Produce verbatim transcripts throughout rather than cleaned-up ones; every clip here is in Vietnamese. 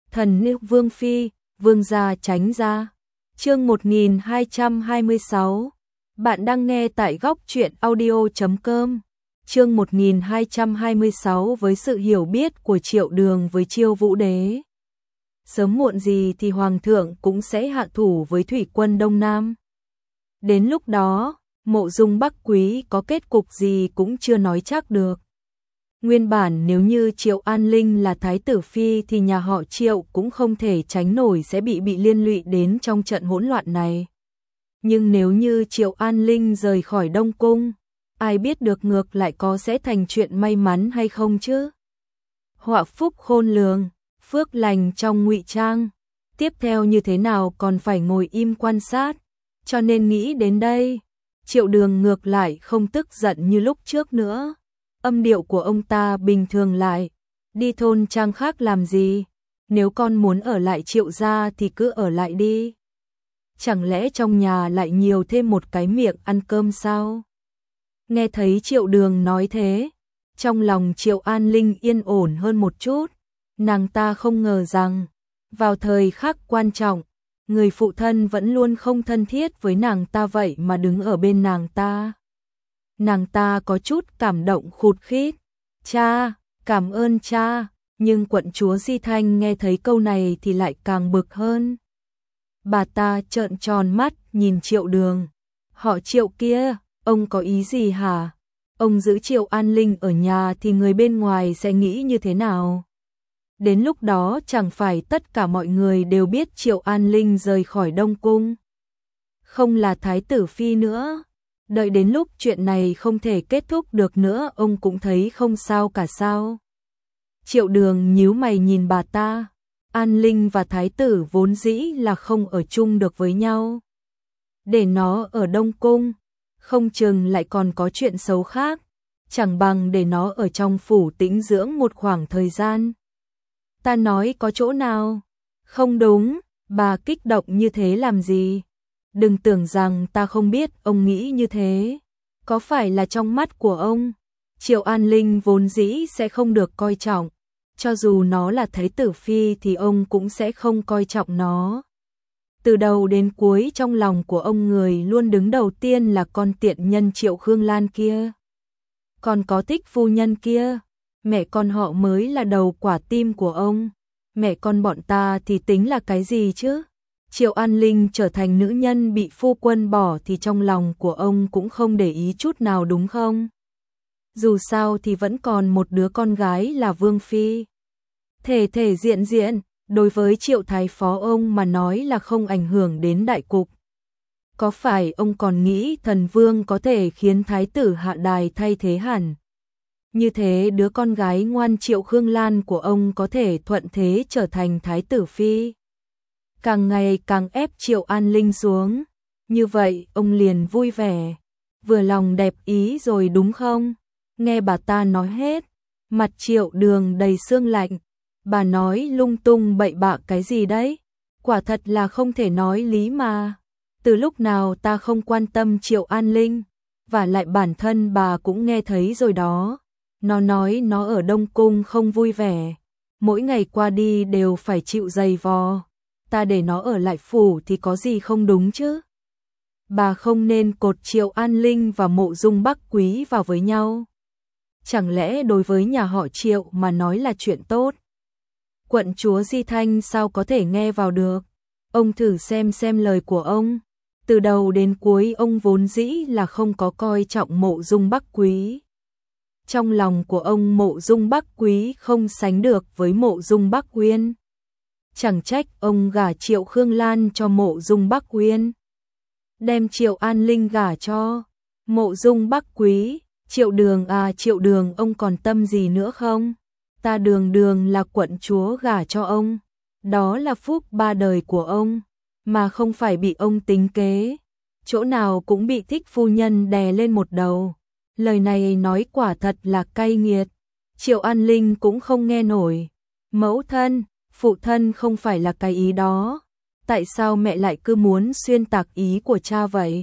Thần nữ Vương Phi, Vương gia tránh ra. Chương một nghìn hai trăm hai mươi sáu. Bạn đang nghe tại góc truyện audio chấm com. Chương một nghìn hai trăm hai mươi sáu với sự hiểu biết của Triệu Đường với Chiêu Vũ Đế. Sớm muộn gì thì Hoàng thượng cũng sẽ hạ thủ với thủy quân Đông Nam. Đến lúc đó, Mộ Dung Bắc Quý có kết cục gì cũng chưa nói chắc được. Nguyên bản nếu như Triệu An Linh là Thái tử Phi thì nhà họ Triệu cũng không thể tránh nổi sẽ bị bị liên lụy đến trong trận hỗn loạn này. Nhưng nếu như Triệu An Linh rời khỏi Đông Cung, ai biết được ngược lại có sẽ thành chuyện may mắn hay không chứ? Họa phúc khôn lường, phước lành trong ngụy trang. Tiếp theo như thế nào còn phải ngồi im quan sát. Cho nên nghĩ đến đây, Triệu Đường ngược lại không tức giận như lúc trước nữa. Âm điệu của ông ta bình thường lại. Đi thôn trang khác làm gì? Nếu con muốn ở lại Triệu gia thì cứ ở lại đi. Chẳng lẽ trong nhà lại nhiều thêm một cái miệng ăn cơm sao? Nghe thấy Triệu Đường nói thế, trong lòng Triệu An Linh yên ổn hơn một chút. Nàng ta không ngờ rằng, vào thời khắc quan trọng, người phụ thân vẫn luôn không thân thiết với nàng ta vậy mà đứng ở bên nàng ta. Nàng ta có chút cảm động khụt khít. Cha, cảm ơn cha. Nhưng quận chúa Di Thanh nghe thấy câu này thì lại càng bực hơn. Bà ta trợn tròn mắt nhìn Triệu Đường. Họ Triệu kia, ông có ý gì hả? Ông giữ Triệu An Linh ở nhà thì người bên ngoài sẽ nghĩ như thế nào? Đến lúc đó chẳng phải tất cả mọi người đều biết Triệu An Linh rời khỏi Đông Cung. Không là Thái tử Phi nữa. Đợi đến lúc chuyện này không thể kết thúc được nữa ông cũng thấy không sao cả sao. Triệu Đường nhíu mày nhìn bà ta. An Linh và Thái tử vốn dĩ là không ở chung được với nhau. Để nó ở Đông Cung, không chừng lại còn có chuyện xấu khác. Chẳng bằng để nó ở trong phủ tĩnh dưỡng một khoảng thời gian. Ta nói có chỗ nào? Không đúng, bà kích động như thế làm gì? Đừng tưởng rằng ta không biết ông nghĩ như thế. Có phải là trong mắt của ông, Triệu An Linh vốn dĩ sẽ không được coi trọng. Cho dù nó là Thái tử Phi thì ông cũng sẽ không coi trọng nó. Từ đầu đến cuối trong lòng của ông người luôn đứng đầu tiên là con tiện nhân Triệu Khương Lan kia. Còn có Thích phu nhân kia, mẹ con họ mới là đầu quả tim của ông. Mẹ con bọn ta thì tính là cái gì chứ? Triệu An Linh trở thành nữ nhân bị phu quân bỏ thì trong lòng của ông cũng không để ý chút nào đúng không? Dù sao thì vẫn còn một đứa con gái là Vương Phi. Thể thể diện diện, đối với Triệu Thái Phó ông mà nói là không ảnh hưởng đến đại cục. Có phải ông còn nghĩ thần vương có thể khiến Thái tử hạ đài thay thế hẳn? Như thế đứa con gái ngoan Triệu Khương Lan của ông có thể thuận thế trở thành Thái tử Phi. Càng ngày càng ép Triệu An Linh xuống. Như vậy ông liền vui vẻ. Vừa lòng đẹp ý rồi đúng không? Nghe bà ta nói hết. Mặt Triệu Đường đầy sương lạnh. Bà nói lung tung bậy bạ cái gì đấy? Quả thật là không thể nói lý mà. Từ lúc nào ta không quan tâm Triệu An Linh. Và lại bản thân bà cũng nghe thấy rồi đó. Nó nói nó ở Đông Cung không vui vẻ. Mỗi ngày qua đi đều phải chịu giày vò. Ta để nó ở lại phủ thì có gì không đúng chứ? Bà không nên cột Triệu An Linh và Mộ Dung Bắc Quý vào với nhau. Chẳng lẽ đối với nhà họ Triệu mà nói là chuyện tốt? Quận chúa Di Thanh sao có thể nghe vào được? Ông thử xem xem lời của ông. Từ đầu đến cuối ông vốn dĩ là không có coi trọng Mộ Dung Bắc Quý. Trong lòng của ông Mộ Dung Bắc Quý không sánh được với Mộ Dung Bắc Uyên. Chẳng trách ông gả Triệu Khương Lan cho Mộ Dung Bắc Uyên. Đem Triệu An Linh gả cho Mộ Dung Bắc Quý. Triệu Đường à, Triệu Đường ông còn tâm gì nữa không? Ta Đường Đường là quận chúa gả cho ông. Đó là phúc ba đời của ông. Mà không phải bị ông tính kế. Chỗ nào cũng bị Thích phu nhân đè lên một đầu. Lời này nói quả thật là cay nghiệt. Triệu An Linh cũng không nghe nổi. Mẫu thân, phụ thân không phải là cái ý đó. Tại sao mẹ lại cứ muốn xuyên tạc ý của cha vậy?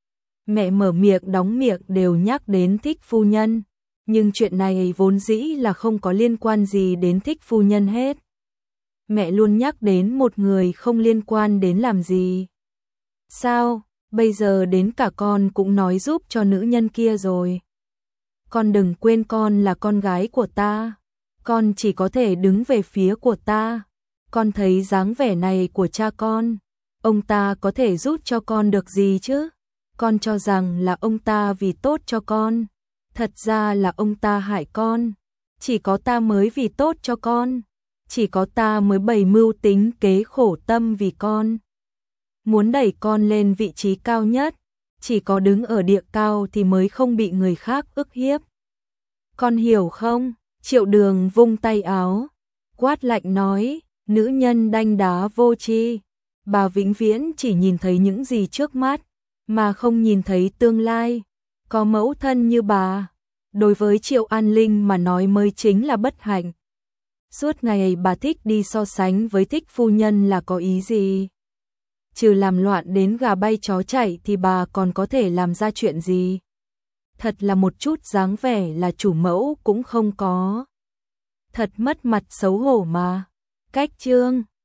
Mẹ mở miệng đóng miệng đều nhắc đến Thích phu nhân. Nhưng chuyện này vốn dĩ là không có liên quan gì đến Thích phu nhân hết. mẹ luôn nhắc đến một người không liên quan đến làm gì. Sao, bây giờ đến cả con cũng nói giúp cho nữ nhân kia rồi. Con đừng quên con là con gái của ta, con chỉ có thể đứng về phía của ta. Con thấy dáng vẻ này của cha con, ông ta có thể giúp cho con được gì chứ? Con cho rằng là ông ta vì tốt cho con, thật ra là ông ta hại con. Chỉ có ta mới vì tốt cho con, chỉ có ta mới bày mưu tính kế khổ tâm vì con. Muốn đẩy con lên vị trí cao nhất, chỉ có đứng ở địa cao thì mới không bị người khác ức hiếp. Con hiểu không? Triệu Đường vung tay áo, quát lạnh nói, nữ nhân đanh đá vô tri, bà vĩnh viễn chỉ nhìn thấy những gì trước mắt, mà không nhìn thấy tương lai. Có mẫu thân như bà, đối với Triệu An Linh mà nói mới chính là bất hạnh. Suốt ngày bà thích đi so sánh với Thích phu nhân là có ý gì? Trừ làm loạn đến gà bay chó chạy thì bà còn có thể làm ra chuyện gì? Thật là một chút dáng vẻ là chủ mẫu cũng không có. Thật mất mặt xấu hổ mà. Cách chương